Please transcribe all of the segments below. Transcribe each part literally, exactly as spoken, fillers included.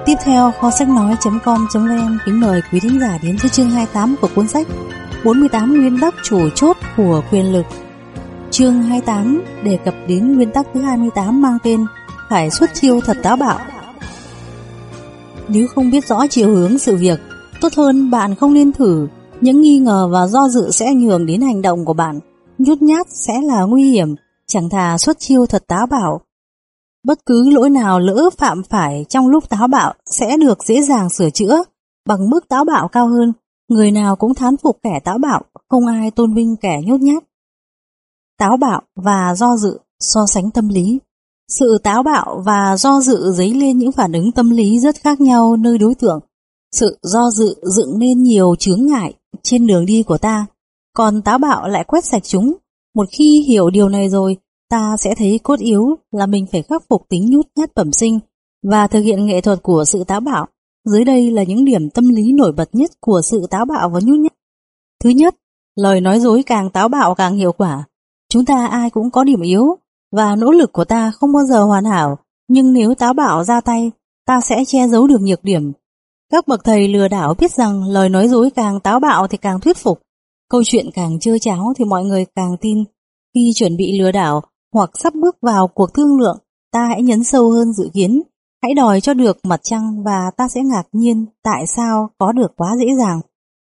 Tiếp theo, kho sách nói chấm com chấm vn kính mời quý thính giả đến với chương hai mươi tám của cuốn sách bốn mươi tám nguyên tắc chủ chốt của quyền lực. Chương hai mươi tám đề cập đến nguyên tắc thứ hai mươi tám mang tên phải xuất chiêu thật táo bạo. Nếu không biết rõ chiều hướng sự việc, tốt hơn bạn không nên thử. Những nghi ngờ và do dự sẽ ảnh hưởng đến hành động của bạn. Nhút nhát sẽ là nguy hiểm, chẳng thà xuất chiêu thật táo bạo. Bất cứ lỗi nào lỡ phạm phải trong lúc táo bạo sẽ được dễ dàng sửa chữa. Bằng mức táo bạo cao hơn, người nào cũng thán phục kẻ táo bạo, không ai tôn vinh kẻ nhút nhát. Táo bạo và do dự so sánh tâm lý. Sự táo bạo và do dự dấy lên những phản ứng tâm lý rất khác nhau nơi đối tượng. Sự do dự dựng nên nhiều chướng ngại trên đường đi của ta, còn táo bạo lại quét sạch chúng. Một khi hiểu điều này rồi, ta sẽ thấy cốt yếu là mình phải khắc phục tính nhút nhát bẩm sinh và thực hiện nghệ thuật của sự táo bạo. Dưới đây là những điểm tâm lý nổi bật nhất của sự táo bạo và nhút nhát. Thứ nhất, lời nói dối càng táo bạo càng hiệu quả. Chúng ta ai cũng có điểm yếu và nỗ lực của ta không bao giờ hoàn hảo, nhưng nếu táo bạo ra tay, ta sẽ che giấu được nhược điểm. Các bậc thầy lừa đảo biết rằng lời nói dối càng táo bạo thì càng thuyết phục, câu chuyện càng trơ tráo thì mọi người càng tin. Khi chuẩn bị lừa đảo hoặc sắp bước vào cuộc thương lượng, ta hãy nhấn sâu hơn dự kiến, hãy đòi cho được mặt trăng và ta sẽ ngạc nhiên tại sao có được quá dễ dàng.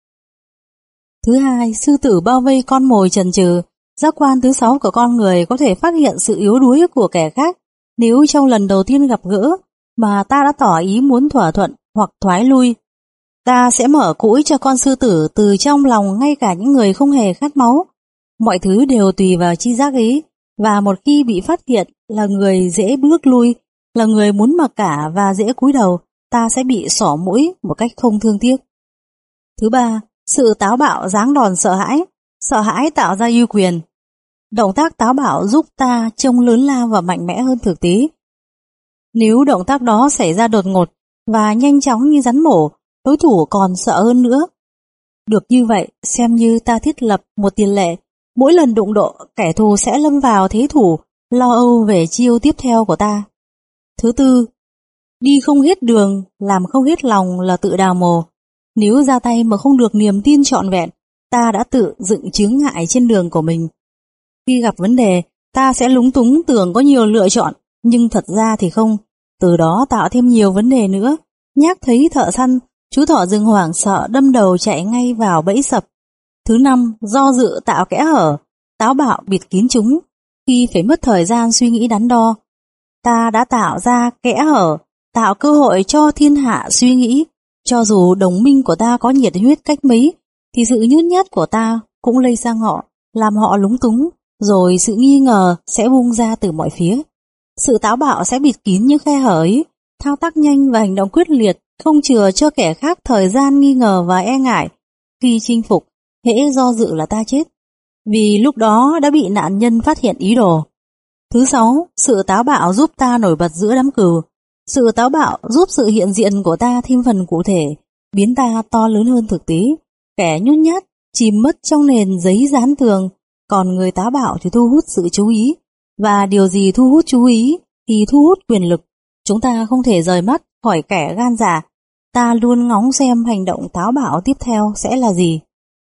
Thứ hai, sư tử bao vây con mồi chần chừ. Giác quan thứ sáu của con người có thể phát hiện sự yếu đuối của kẻ khác. Nếu trong lần đầu tiên gặp gỡ mà ta đã tỏ ý muốn thỏa thuận hoặc thoái lui, ta sẽ mở cũi cho con sư tử từ trong lòng ngay cả những người không hề khát máu. Mọi thứ đều tùy vào chi giác ý, và một khi bị phát hiện là người dễ bước lui, là người muốn mặc cả và dễ cúi đầu, ta sẽ bị xỏ mũi một cách không thương tiếc. Thứ ba, sự táo bạo giáng đòn sợ hãi. Sợ hãi tạo ra ưu quyền. Động tác táo bạo giúp ta trông lớn lao và mạnh mẽ hơn thực tế. Nếu động tác đó xảy ra đột ngột và nhanh chóng như rắn mổ, đối thủ còn sợ hơn nữa. Được như vậy, xem như ta thiết lập một tiền lệ. Mỗi lần đụng độ, kẻ thù sẽ lâm vào thế thủ, lo âu về chiêu tiếp theo của ta. Thứ tư, đi không hết đường, làm không hết lòng là tự đào mồ. Nếu ra tay mà không được niềm tin trọn vẹn, ta đã tự dựng chướng ngại trên đường của mình. Khi gặp vấn đề, ta sẽ lúng túng tưởng có nhiều lựa chọn, nhưng thật ra thì không. Từ đó tạo thêm nhiều vấn đề nữa. Nhác thấy thợ săn, chú thỏ rừng hoảng sợ đâm đầu chạy ngay vào bẫy sập. Thứ năm, do dự tạo kẽ hở, táo bạo bịt kín chúng. Khi phải mất thời gian suy nghĩ đắn đo, ta đã tạo ra kẽ hở, tạo cơ hội cho thiên hạ suy nghĩ. Cho dù đồng minh của ta có nhiệt huyết cách mấy, thì sự nhút nhát của ta cũng lây sang họ, làm họ lúng túng, rồi sự nghi ngờ sẽ bung ra từ mọi phía. Sự táo bạo sẽ bịt kín những khe hở ấy, thao tác nhanh và hành động quyết liệt, không chừa cho kẻ khác thời gian nghi ngờ và e ngại. Khi chinh phục, hễ do dự là ta chết, vì lúc đó đã bị nạn nhân phát hiện ý đồ. Thứ sáu, sự táo bạo giúp ta nổi bật giữa đám cừu. Sự táo bạo giúp sự hiện diện của ta thêm phần cụ thể, biến ta to lớn hơn thực tế. Kẻ nhút nhát chìm mất trong nền giấy dán tường, còn người táo bạo thì thu hút sự chú ý. Và điều gì thu hút chú ý thì thu hút quyền lực. Chúng ta không thể rời mắt khỏi kẻ gan dạ. Ta luôn ngóng xem hành động táo bạo tiếp theo sẽ là gì.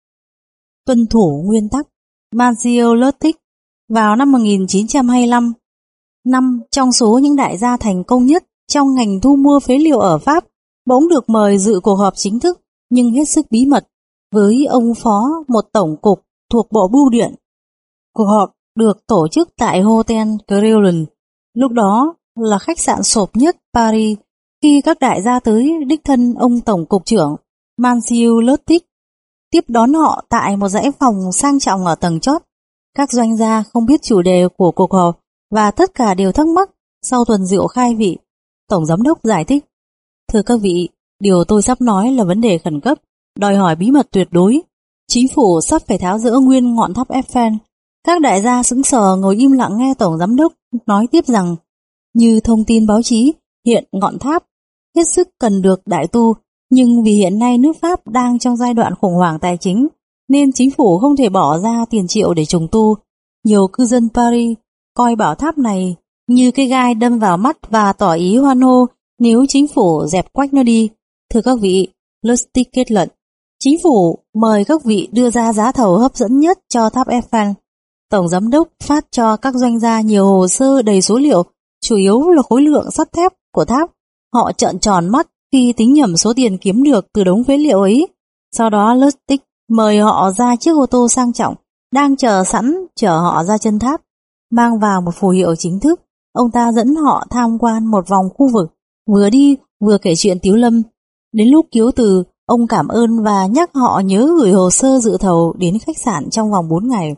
Tuân thủ nguyên tắc. Marzio Luttig vào năm một nghìn chín trăm hai mươi lăm, năm trong số những đại gia thành công nhất trong ngành thu mua phế liệu ở Pháp, bỗng được mời dự cuộc họp chính thức nhưng hết sức bí mật với ông phó một tổng cục thuộc Bộ Bưu điện. Cuộc họp được tổ chức tại Hotel Crillon, lúc đó là khách sạn sộp nhất Paris. Khi các đại gia tới, đích thân ông tổng cục trưởng Marzio Luttig tiếp đón họ tại một dãy phòng sang trọng ở tầng chót. Các doanh gia không biết chủ đề của cuộc họp và tất cả đều thắc mắc. Sau tuần rượu khai vị, tổng giám đốc giải thích: "Thưa các vị, điều tôi sắp nói là vấn đề khẩn cấp, đòi hỏi bí mật tuyệt đối. Chính phủ sắp phải tháo dỡ nguyên ngọn tháp Eiffel." Các đại gia sững sờ ngồi im lặng nghe tổng giám đốc nói tiếp rằng, như thông tin báo chí, hiện ngọn tháp hết sức cần được đại tu, nhưng vì hiện nay nước Pháp đang trong giai đoạn khủng hoảng tài chính, nên chính phủ không thể bỏ ra tiền triệu để trùng tu. Nhiều cư dân Paris coi bảo tháp này như cái gai đâm vào mắt và tỏ ý hoan hô nếu chính phủ dẹp quách nó đi. Thưa các vị, Lustig kết luận, chính phủ mời các vị đưa ra giá thầu hấp dẫn nhất cho tháp Eiffel. Tổng giám đốc phát cho các doanh gia nhiều hồ sơ đầy số liệu, chủ yếu là khối lượng sắt thép của tháp. Họ trợn tròn mắt khi tính nhầm số tiền kiếm được từ đống phế liệu ấy. Sau đó Lustig mời họ ra chiếc ô tô sang trọng, đang chờ sẵn chở họ ra chân tháp. Mang vào một phù hiệu chính thức, ông ta dẫn họ tham quan một vòng khu vực, vừa đi vừa kể chuyện tiếu lâm. Đến lúc cứu từ, ông cảm ơn và nhắc họ nhớ gửi hồ sơ dự thầu đến khách sạn trong vòng bốn ngày.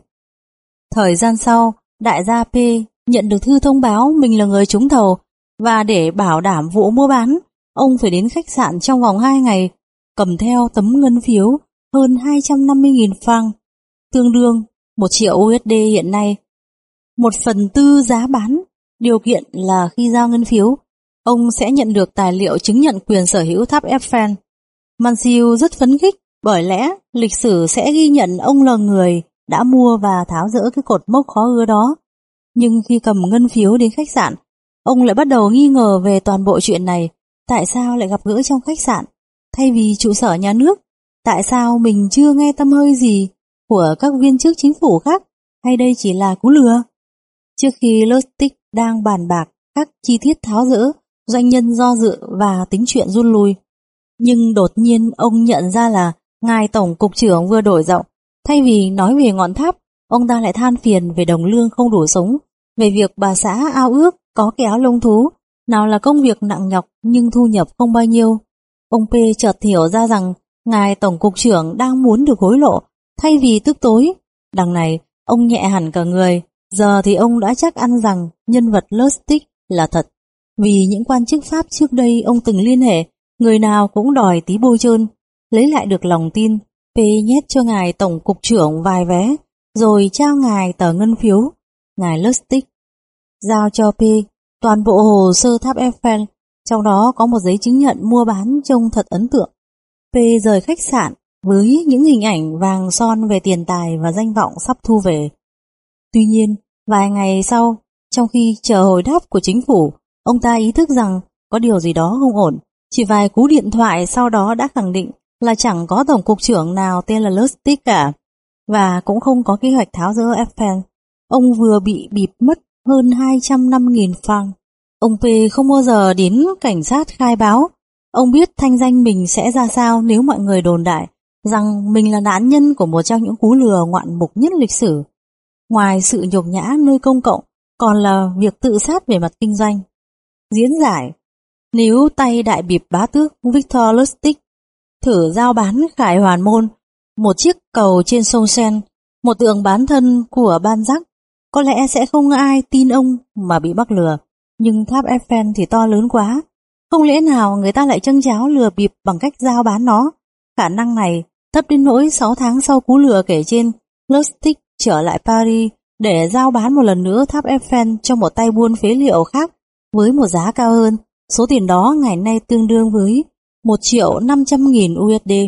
Thời gian sau, đại gia P nhận được thư thông báo mình là người trúng thầu, và để bảo đảm vụ mua bán, ông phải đến khách sạn trong vòng hai ngày, cầm theo tấm ngân phiếu hơn hai trăm năm mươi nghìn franc, tương đương một triệu u ét đê hiện nay. Một phần tư giá bán, điều kiện là khi giao ngân phiếu, ông sẽ nhận được tài liệu chứng nhận quyền sở hữu tháp Eiffel. Mansell rất phấn khích, bởi lẽ lịch sử sẽ ghi nhận ông là người đã mua và tháo dỡ cái cột mốc khó ưa đó. Nhưng khi cầm ngân phiếu đến khách sạn, ông lại bắt đầu nghi ngờ về toàn bộ chuyện này. Tại sao lại gặp gỡ trong khách sạn, thay vì trụ sở nhà nước? Tại sao mình chưa nghe tăm hơi gì của các viên chức chính phủ khác? Hay đây chỉ là cú lừa? Trước khi Lustig đang bàn bạc các chi tiết tháo dỡ, doanh nhân do dự và tính chuyện rút lui. Nhưng đột nhiên ông nhận ra là ngài tổng cục trưởng vừa đổi giọng. Thay vì nói về ngọn tháp, ông ta lại than phiền về đồng lương không đủ sống, về việc bà xã ao ước có cái áo lông thú, nào là công việc nặng nhọc nhưng thu nhập không bao nhiêu. Ông P chợt hiểu ra rằng ngài tổng cục trưởng đang muốn được hối lộ, thay vì tức tối. Đằng này, ông nhẹ hẳn cả người. Giờ thì ông đã chắc ăn rằng nhân vật Lustig là thật. Vì những quan chức Pháp trước đây ông từng liên hệ, người nào cũng đòi tí bôi trơn. Lấy lại được lòng tin, P nhét cho ngài tổng cục trưởng vài vé, rồi trao ngài tờ ngân phiếu. Ngài Lustig giao cho P toàn bộ hồ sơ tháp Eiffel, trong đó có một giấy chứng nhận mua bán trông thật ấn tượng. P rời khách sạn với những hình ảnh vàng son về tiền tài và danh vọng sắp thu về. Tuy nhiên, vài ngày sau, trong khi chờ hồi đáp của chính phủ, ông ta ý thức rằng có điều gì đó không ổn. Chỉ vài cú điện thoại sau đó đã khẳng định là chẳng có tổng cục trưởng nào tên là Lustig cả, và cũng không có kế hoạch tháo dỡ Eiffel. Ông vừa bị bịp mất hơn hai trăm năm nghìn franc. Ông P không bao giờ đến cảnh sát khai báo. Ông biết thanh danh mình sẽ ra sao nếu mọi người đồn đại rằng mình là nạn nhân của một trong những cú lừa ngoạn mục nhất lịch sử. Ngoài sự nhục nhã nơi công cộng, còn là việc tự sát về mặt kinh doanh. Diễn giải, nếu tay đại bịp bá tước Victor Lustig thử giao bán Khải Hoàn Môn, một chiếc cầu trên sông Seine, một tượng bán thân của Ban Giác, có lẽ sẽ không ai tin ông mà bị mắc lừa. Nhưng tháp Eiffel thì to lớn quá, không lẽ nào người ta lại châng cháo lừa bịp bằng cách giao bán nó? Khả năng này thấp đến nỗi sáu tháng sau cú lừa kể trên, Lustig trở lại Paris để giao bán một lần nữa tháp Eiffel cho một tay buôn phế liệu khác với một giá cao hơn. Số tiền đó ngày nay tương đương với một triệu năm trăm nghìn u ét đê.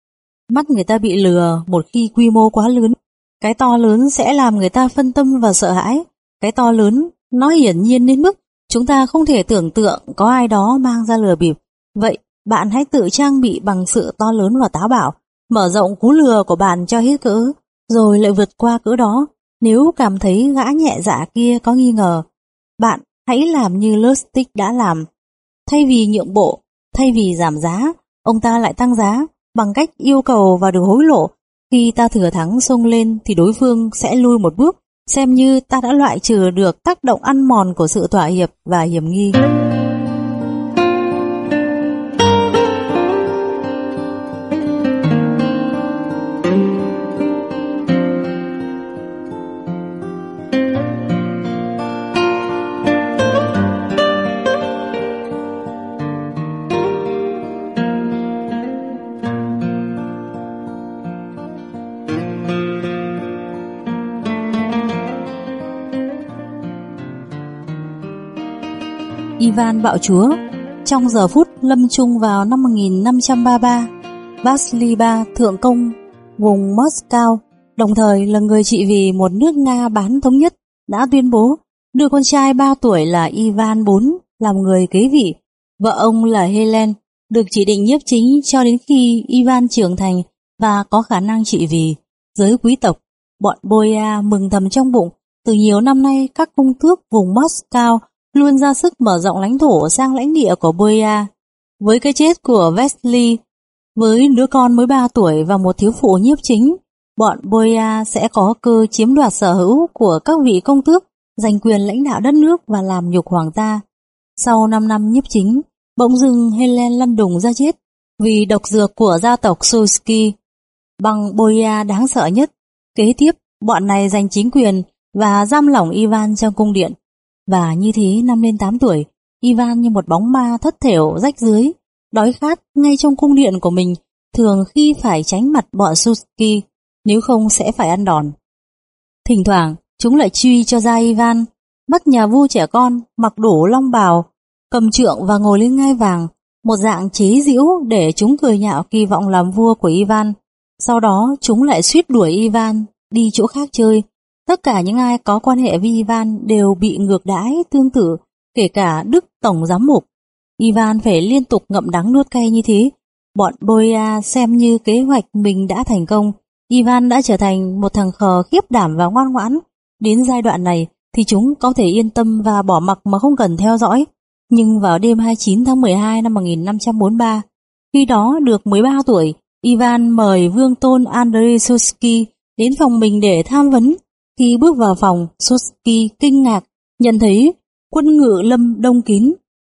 Mắt người ta bị lừa một khi quy mô quá lớn. Cái to lớn sẽ làm người ta phân tâm và sợ hãi. Cái to lớn nó hiển nhiên đến mức chúng ta không thể tưởng tượng có ai đó mang ra lừa bịp. Vậy bạn hãy tự trang bị bằng sự to lớn và táo bạo, mở rộng cú lừa của bạn cho hết cỡ, rồi lại vượt qua cỡ đó. Nếu cảm thấy gã nhẹ dạ kia có nghi ngờ, bạn hãy làm như Lustig đã làm. Thay vì nhượng bộ, thay vì giảm giá, ông ta lại tăng giá bằng cách yêu cầu và được hối lộ. Khi ta thừa thắng xông lên thì đối phương sẽ lui một bước, xem như ta đã loại trừ được tác động ăn mòn của sự thỏa hiệp và hiểm nghi. Ivan bạo chúa. Trong giờ phút lâm chung vào năm một nghìn năm trăm ba mươi ba, Vasily ba thượng công vùng Moscow, đồng thời là người trị vì một nước Nga bán thống nhất, đã tuyên bố đưa con trai ba tuổi là Ivan bốn làm người kế vị. Vợ ông là Helen, được chỉ định nhiếp chính cho đến khi Ivan trưởng thành và có khả năng trị vì. Giới quý tộc, bọn Boya mừng thầm trong bụng, từ nhiều năm nay các công tước vùng Moscow luôn ra sức mở rộng lãnh thổ sang lãnh địa của Boya. Với cái chết của Vasily, với đứa con mới ba tuổi và một thiếu phụ nhiếp chính, bọn Boya sẽ có cơ chiếm đoạt sở hữu của các vị công tước, giành quyền lãnh đạo đất nước và làm nhục hoàng gia. Sau năm năm nhiếp chính, bỗng dưng Helen lăn đùng ra chết vì độc dược của gia tộc Susky, bằng Boya đáng sợ nhất. Kế tiếp, bọn này giành chính quyền và giam lỏng Ivan trong cung điện. Và như thế năm lên tám tuổi, Ivan như một bóng ma thất thểu rách rưới, đói khát ngay trong cung điện của mình, thường khi phải tránh mặt bọn Susky, nếu không sẽ phải ăn đòn. Thỉnh thoảng, chúng lại truy cho ra Ivan, bắt nhà vua trẻ con, mặc đủ long bào, cầm trượng và ngồi lên ngai vàng, một dạng chế giễu để chúng cười nhạo kỳ vọng làm vua của Ivan. Sau đó chúng lại suýt đuổi Ivan đi chỗ khác chơi. Tất cả những ai có quan hệ với Ivan đều bị ngược đãi tương tự, kể cả Đức Tổng Giám mục. Ivan phải liên tục ngậm đắng nuốt cay như thế. Bọn Boya xem như kế hoạch mình đã thành công. Ivan đã trở thành một thằng khờ khiếp đảm và ngoan ngoãn. Đến giai đoạn này thì chúng có thể yên tâm và bỏ mặc mà không cần theo dõi. Nhưng vào đêm hai mươi chín tháng mười hai năm một nghìn năm trăm bốn mươi ba, khi đó được mười ba tuổi, Ivan mời vương tôn Andrei Susky đến phòng mình để tham vấn. Khi bước vào phòng, Susky kinh ngạc nhận thấy quân ngự lâm đông kín.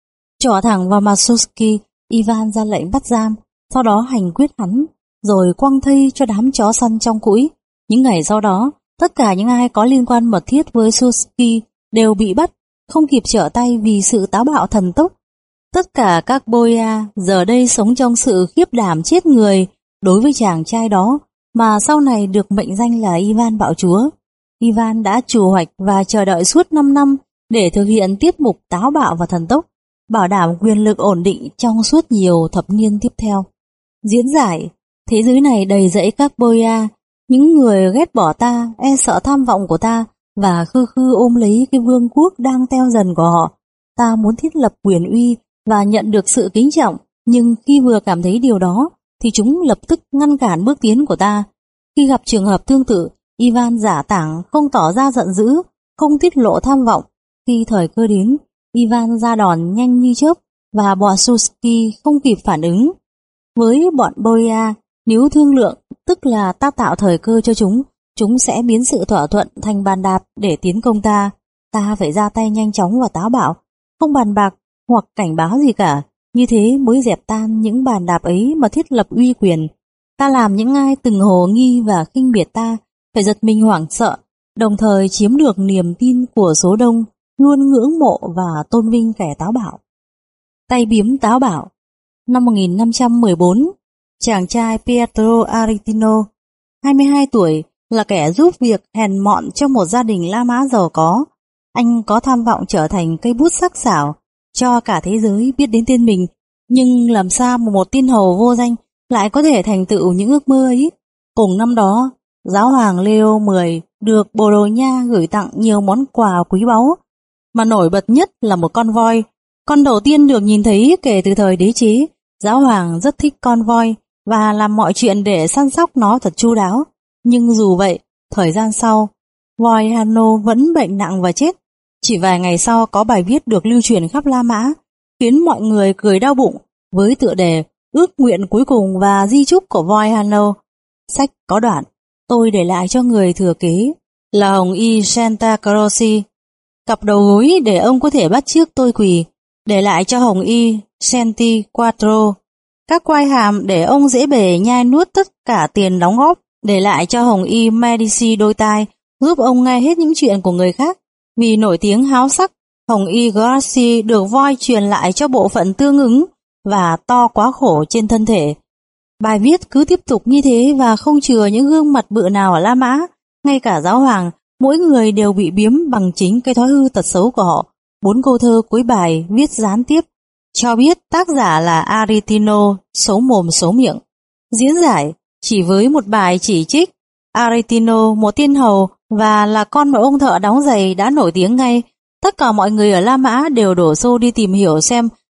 Trỏ thẳng vào mặt Susky, Ivan ra lệnh bắt giam, sau đó hành quyết hắn, rồi quăng thây cho đám chó săn trong cũi. Những ngày sau đó, tất cả những ai có liên quan mật thiết với Susky đều bị bắt, không kịp trở tay vì sự táo bạo thần tốc. Tất cả các Boya giờ đây sống trong sự khiếp đảm chết người đối với chàng trai đó, mà sau này được mệnh danh là Ivan Bạo Chúa. Ivan đã chủ hoạch và chờ đợi suốt năm năm để thực hiện tiết mục táo bạo và thần tốc, bảo đảm quyền lực ổn định trong suốt nhiều thập niên tiếp theo. Diễn giải, thế giới này đầy rẫy các Boya, những người ghét bỏ ta, e sợ tham vọng của ta và khư khư ôm lấy cái vương quốc đang teo dần của họ. Ta muốn thiết lập quyền uy và nhận được sự kính trọng, nhưng khi vừa cảm thấy điều đó thì chúng lập tức ngăn cản bước tiến của ta. Khi gặp trường hợp tương tự, Ivan giả tảng, không tỏ ra giận dữ, không tiết lộ tham vọng. Khi thời cơ đến, Ivan ra đòn nhanh như chớp và bọn Susky không kịp phản ứng. Với bọn Boya, nếu thương lượng, tức là ta tạo thời cơ cho chúng, chúng sẽ biến sự thỏa thuận thành bàn đạp để tiến công ta. Ta phải ra tay nhanh chóng và táo bạo, không bàn bạc hoặc cảnh báo gì cả. Như thế mới dẹp tan những bàn đạp ấy mà thiết lập uy quyền. Ta làm những ai từng hồ nghi và khinh biệt ta phải giật mình hoảng sợ, đồng thời chiếm được niềm tin của số đông, luôn ngưỡng mộ và tôn vinh kẻ táo bạo. Tay biếm táo bạo. Năm một nghìn năm trăm mười bốn, chàng trai Pietro Aretino, hai mươi hai tuổi, là kẻ giúp việc hèn mọn trong một gia đình La Mã giàu có. Anh có tham vọng trở thành cây bút sắc sảo, cho cả thế giới biết đến tên mình, nhưng làm sao mà một tin hầu vô danh lại có thể thành tựu những ước mơ ấy. Cùng năm đó, giáo hoàng Leo mười được Bồ Đào Nha gửi tặng nhiều món quà quý báu, mà nổi bật nhất là một con voi, con đầu tiên được nhìn thấy kể từ thời đế chế. Giáo hoàng rất thích con voi và làm mọi chuyện để săn sóc nó thật chu đáo. Nhưng dù vậy, thời gian sau, voi Hanno vẫn bệnh nặng và chết. Chỉ vài ngày sau có bài viết được lưu truyền khắp La Mã, khiến mọi người cười đau bụng, với tựa đề Ước nguyện cuối cùng và di chúc của voi Hanno. Sách có đoạn: tôi để lại cho người thừa kế là hồng y Santa Croce, cặp đầu gối để ông có thể bắt chước tôi quỳ, để lại cho hồng y Senti Quattro, các quai hàm để ông dễ bề nhai nuốt tất cả tiền đóng góp, để lại cho hồng y Medici đôi tai, giúp ông nghe hết những chuyện của người khác. Vì nổi tiếng háo sắc, hồng y Gracie được voi truyền lại cho bộ phận tương ứng và to quá khổ trên thân thể. Bài viết cứ tiếp tục như thế và không chừa những gương mặt bự nào ở La Mã. Ngay cả giáo hoàng, mỗi người đều bị biếm bằng chính cái thói hư tật xấu của họ. Bốn câu thơ cuối bài viết gián tiếp cho biết tác giả là Aretino, xấu mồm xấu miệng. Diễn giải, chỉ với một bài chỉ trích Aretino, một tiên hầu và là con một ông thợ đóng giày đã nổi tiếng ngay, tất cả mọi người ở La Mã đều đổ xô đi tìm hiểu xem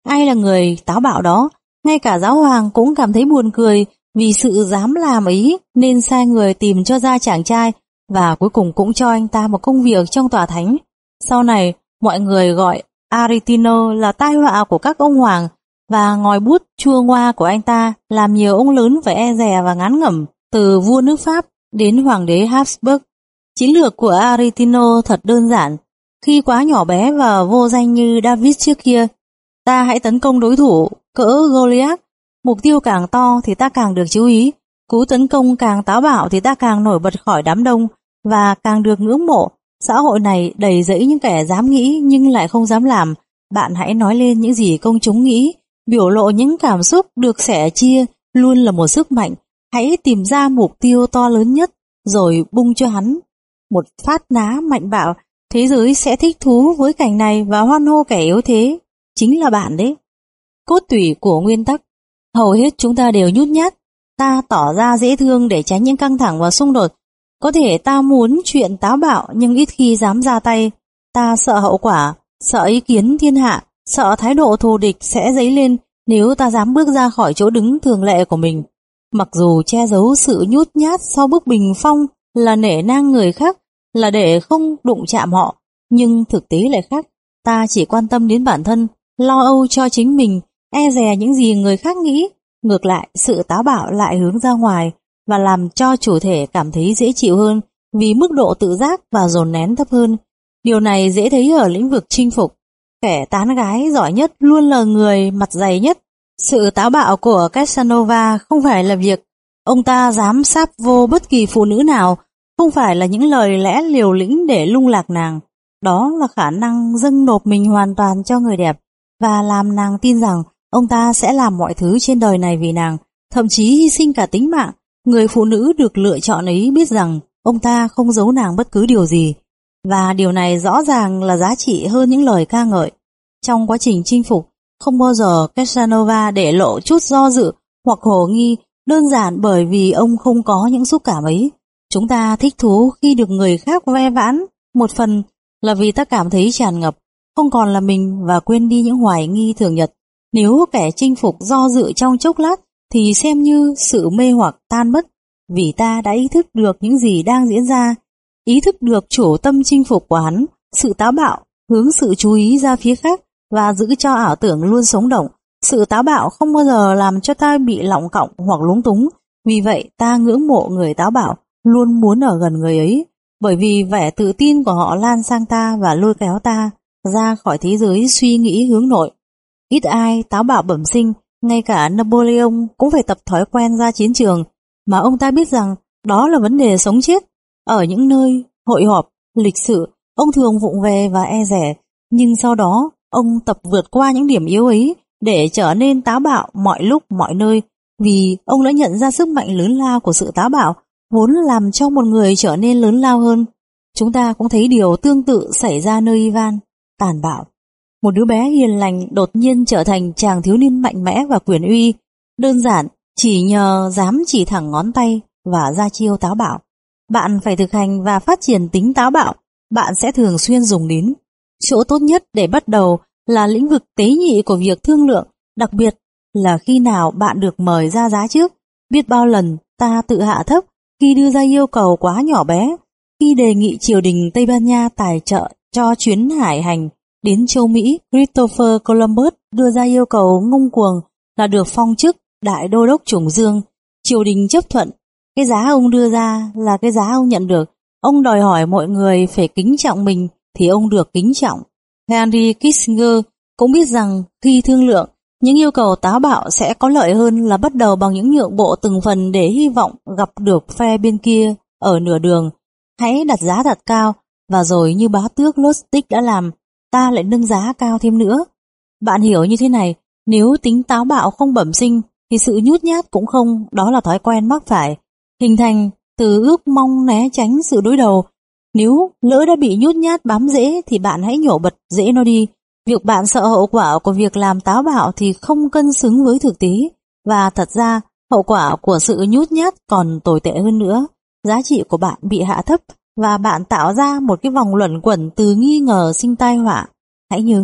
Ai là người táo bạo đó? Ngay cả giáo hoàng cũng cảm thấy buồn cười vì sự dám làm ấy, nên sai người tìm cho ra chàng trai và cuối cùng cũng cho anh ta một công việc trong tòa thánh. Sau này, mọi người gọi Aretino là tai họa của các ông hoàng, và ngòi bút chua ngoa của anh ta làm nhiều ông lớn phải e dè và ngán ngẩm, từ vua nước Pháp đến hoàng đế Habsburg. Chiến lược của Aretino thật đơn giản. Khi quá nhỏ bé và vô danh như David trước kia, ta hãy tấn công đối thủ cỡ Goliath. Mục tiêu càng to thì ta càng được chú ý, cú tấn công càng táo bạo thì ta càng nổi bật khỏi đám đông và càng được ngưỡng mộ. Xã hội này đầy rẫy những kẻ dám nghĩ nhưng lại không dám làm. Bạn hãy nói lên những gì công chúng nghĩ, biểu lộ những cảm xúc được sẻ chia luôn là một sức mạnh. Hãy tìm ra mục tiêu to lớn nhất rồi bung cho hắn một phát ná mạnh bạo. Thế giới sẽ thích thú với cảnh này và hoan hô kẻ yếu thế. Chính là bạn đấy. Cốt tủy của nguyên tắc. Hầu hết chúng ta đều nhút nhát. Ta tỏ ra dễ thương để tránh những căng thẳng và xung đột. Có thể ta muốn chuyện táo bạo nhưng ít khi dám ra tay. Ta sợ hậu quả, sợ ý kiến thiên hạ, sợ thái độ thù địch sẽ dấy lên nếu ta dám bước ra khỏi chỗ đứng thường lệ của mình. Mặc dù che giấu sự nhút nhát sau bức bình phong là nể nang người khác, là để không đụng chạm họ, nhưng thực tế lại khác. Ta chỉ quan tâm đến bản thân, lo âu cho chính mình, e dè những gì người khác nghĩ. Ngược lại, sự táo bạo lại hướng ra ngoài và làm cho chủ thể cảm thấy dễ chịu hơn vì mức độ tự giác và dồn nén thấp hơn. Điều này dễ thấy ở lĩnh vực chinh phục. Kẻ tán gái giỏi nhất luôn là người mặt dày nhất. Sự táo bạo của Casanova không phải là việc ông ta dám sáp vô bất kỳ phụ nữ nào, không phải là những lời lẽ liều lĩnh để lung lạc nàng. Đó là khả năng dâng nộp mình hoàn toàn cho người đẹp và làm nàng tin rằng ông ta sẽ làm mọi thứ trên đời này vì nàng, thậm chí hy sinh cả tính mạng. Người phụ nữ được lựa chọn ấy biết rằng ông ta không giấu nàng bất cứ điều gì, và điều này rõ ràng là giá trị hơn những lời ca ngợi. Trong quá trình chinh phục, không bao giờ Casanova để lộ chút do dự hoặc hồ nghi, đơn giản bởi vì ông không có những xúc cảm ấy. Chúng ta thích thú khi được người khác ve vãn, một phần là vì ta cảm thấy tràn ngập, không còn là mình và quên đi những hoài nghi thường nhật. Nếu kẻ chinh phục do dự trong chốc lát thì xem như sự mê hoặc tan mất, vì ta đã ý thức được những gì đang diễn ra, ý thức được chủ tâm chinh phục của hắn. Sự táo bạo hướng sự chú ý ra phía khác và giữ cho ảo tưởng luôn sống động. Sự táo bạo không bao giờ làm cho ta bị lọng cọng hoặc lúng túng, vì vậy ta ngưỡng mộ người táo bạo, luôn muốn ở gần người ấy, bởi vì vẻ tự tin của họ lan sang ta và lôi kéo ta ra khỏi thế giới suy nghĩ hướng nội. Ít ai táo bạo bẩm sinh, ngay cả Napoleon cũng phải tập thói quen ra chiến trường, mà ông ta biết rằng đó là vấn đề sống chết. Ở những nơi hội họp, lịch sự, ông thường vụng về và e dè, nhưng sau đó ông tập vượt qua những điểm yếu ấy để trở nên táo bạo mọi lúc mọi nơi, vì ông đã nhận ra sức mạnh lớn lao của sự táo bạo, vốn làm cho một người trở nên lớn lao hơn. Chúng ta cũng thấy điều tương tự xảy ra nơi Ivan, tàn bạo. Một đứa bé hiền lành đột nhiên trở thành chàng thiếu niên mạnh mẽ và quyền uy, đơn giản chỉ nhờ dám chỉ thẳng ngón tay và ra chiêu táo bạo. Bạn phải thực hành và phát triển tính táo bạo, bạn sẽ thường xuyên dùng đến. Chỗ tốt nhất để bắt đầu là lĩnh vực tế nhị của việc thương lượng, đặc biệt là khi nào bạn được mời ra giá trước. Biết bao lần ta tự hạ thấp khi đưa ra yêu cầu quá nhỏ bé, khi đề nghị triều đình Tây Ban Nha tài trợ cho chuyến hải hành đến châu Mỹ. Christopher Columbus đưa ra yêu cầu ngông cuồng là được phong chức đại đô đốc Trùng Dương. Triều đình chấp thuận. Cái giá ông đưa ra là cái giá ông nhận được. Ông đòi hỏi mọi người phải kính trọng mình thì ông được kính trọng. Henry Kissinger cũng biết rằng khi thương lượng, những yêu cầu táo bạo sẽ có lợi hơn là bắt đầu bằng những nhượng bộ từng phần để hy vọng gặp được phe bên kia ở nửa đường. Hãy đặt giá thật cao, và rồi như bá tước Lustig đã làm, ta lại nâng giá cao thêm nữa. Bạn hiểu như thế này, nếu tính táo bạo không bẩm sinh thì sự nhút nhát cũng không, đó là thói quen mắc phải, hình thành từ ước mong né tránh sự đối đầu. Nếu lỡ đã bị nhút nhát bám rễ thì bạn hãy nhổ bật rễ nó đi. Việc bạn sợ hậu quả của việc làm táo bạo thì không cân xứng với thực tế, và thật ra hậu quả của sự nhút nhát còn tồi tệ hơn nữa. Giá trị của bạn bị hạ thấp và bạn tạo ra một cái vòng luẩn quẩn từ nghi ngờ sinh tai họa. Hãy nhớ,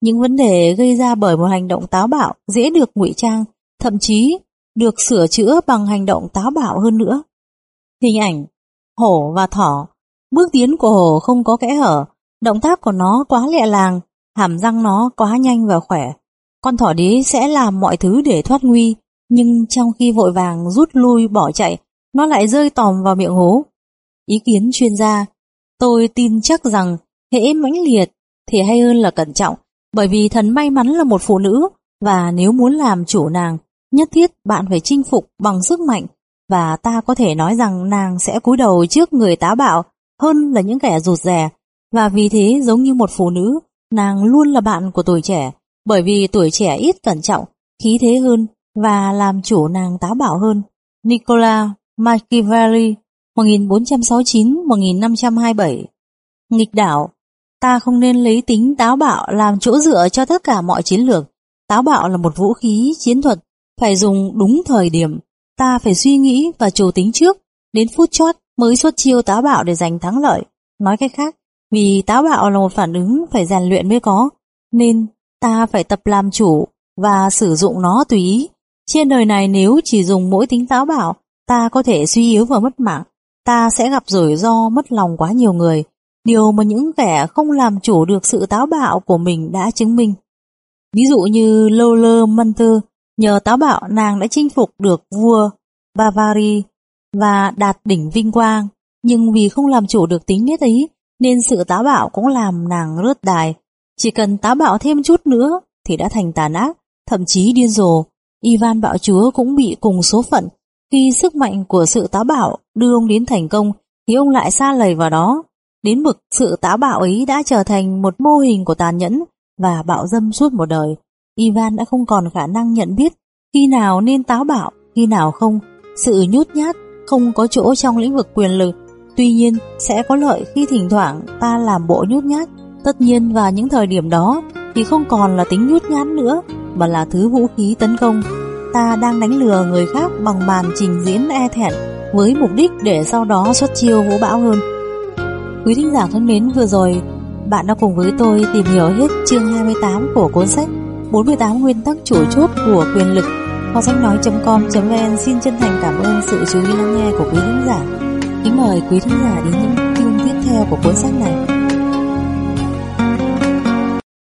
Những vấn đề gây ra bởi một hành động táo bạo dễ được ngụy trang, thậm chí được sửa chữa bằng hành động táo bạo hơn nữa. Hình ảnh hổ và thỏ. Bước tiến của hổ không có kẽ hở, động tác của nó quá lẹ làng, hàm răng nó quá nhanh và khỏe. Con thỏ đế sẽ làm mọi thứ để thoát nguy, nhưng trong khi vội vàng rút lui bỏ chạy, nó lại rơi tòm vào miệng hố. Ý kiến chuyên gia, tôi tin chắc rằng hễ mãnh liệt thì hay hơn là cẩn trọng, bởi vì thần may mắn là một phụ nữ, và nếu muốn làm chủ nàng, nhất thiết bạn phải chinh phục bằng sức mạnh, và ta có thể nói rằng nàng sẽ cúi đầu trước người táo bạo hơn là những kẻ rụt rè, và vì thế giống như một phụ nữ, nàng luôn là bạn của tuổi trẻ, bởi vì tuổi trẻ ít cẩn trọng, khí thế hơn và làm chủ nàng táo bạo hơn. Nicola Machiavelli một nghìn bốn trăm sáu mươi chín đến một nghìn năm trăm hai mươi bảy. Nghịch đảo. Ta không nên lấy tính táo bạo làm chỗ dựa cho tất cả mọi chiến lược. Táo bạo là một vũ khí chiến thuật, phải dùng đúng thời điểm. Ta phải suy nghĩ và chủ tính trước, đến phút chót mới xuất chiêu táo bạo để giành thắng lợi. Nói cách khác, vì táo bạo là một phản ứng phải rèn luyện mới có, nên ta phải tập làm chủ và sử dụng nó tùy ý. Trên đời này nếu chỉ dùng mỗi tính táo bạo, ta có thể suy yếu và mất mạng. Ta sẽ gặp rủi ro mất lòng quá nhiều người, điều mà những kẻ không làm chủ được sự táo bạo của mình đã chứng minh. Ví dụ như Lola Munter, nhờ táo bạo nàng đã chinh phục được vua Bavaria và đạt đỉnh vinh quang, nhưng vì không làm chủ được tính nết ấy, nên sự táo bạo cũng làm nàng rớt đài. Chỉ cần táo bạo thêm chút nữa thì đã thành tàn ác, thậm chí điên rồ. Ivan bạo chúa cũng bị cùng số phận. Khi sức mạnh của sự táo bạo đưa ông đến thành công thì ông lại sa lầy vào đó. Đến mức sự táo bạo ấy đã trở thành một mô hình của tàn nhẫn và bạo dâm suốt một đời. Ivan đã không còn khả năng nhận biết khi nào nên táo bạo, khi nào không. Sự nhút nhát không có chỗ trong lĩnh vực quyền lực. Tuy nhiên sẽ có lợi khi thỉnh thoảng ta làm bộ nhút nhát. Tất nhiên vào những thời điểm đó thì không còn là tính nhút nhát nữa, mà là thứ vũ khí tấn công. Ta đang đánh lừa người khác bằng màn trình diễn e thẹn, với mục đích để sau đó xuất chiêu vũ bão hơn. Quý thính giả thân mến, vừa rồi bạn đã cùng với tôi tìm hiểu hết chương hai mươi tám của cuốn sách bốn mươi tám nguyên tắc chủ chốt của quyền lực. Kho sách nói chấm com chấm vn xin chân thành cảm ơn sự chú ý lắng nghe của quý thính giả. Kính mời quý thính giả đến những chương tiếp theo của cuốn sách này.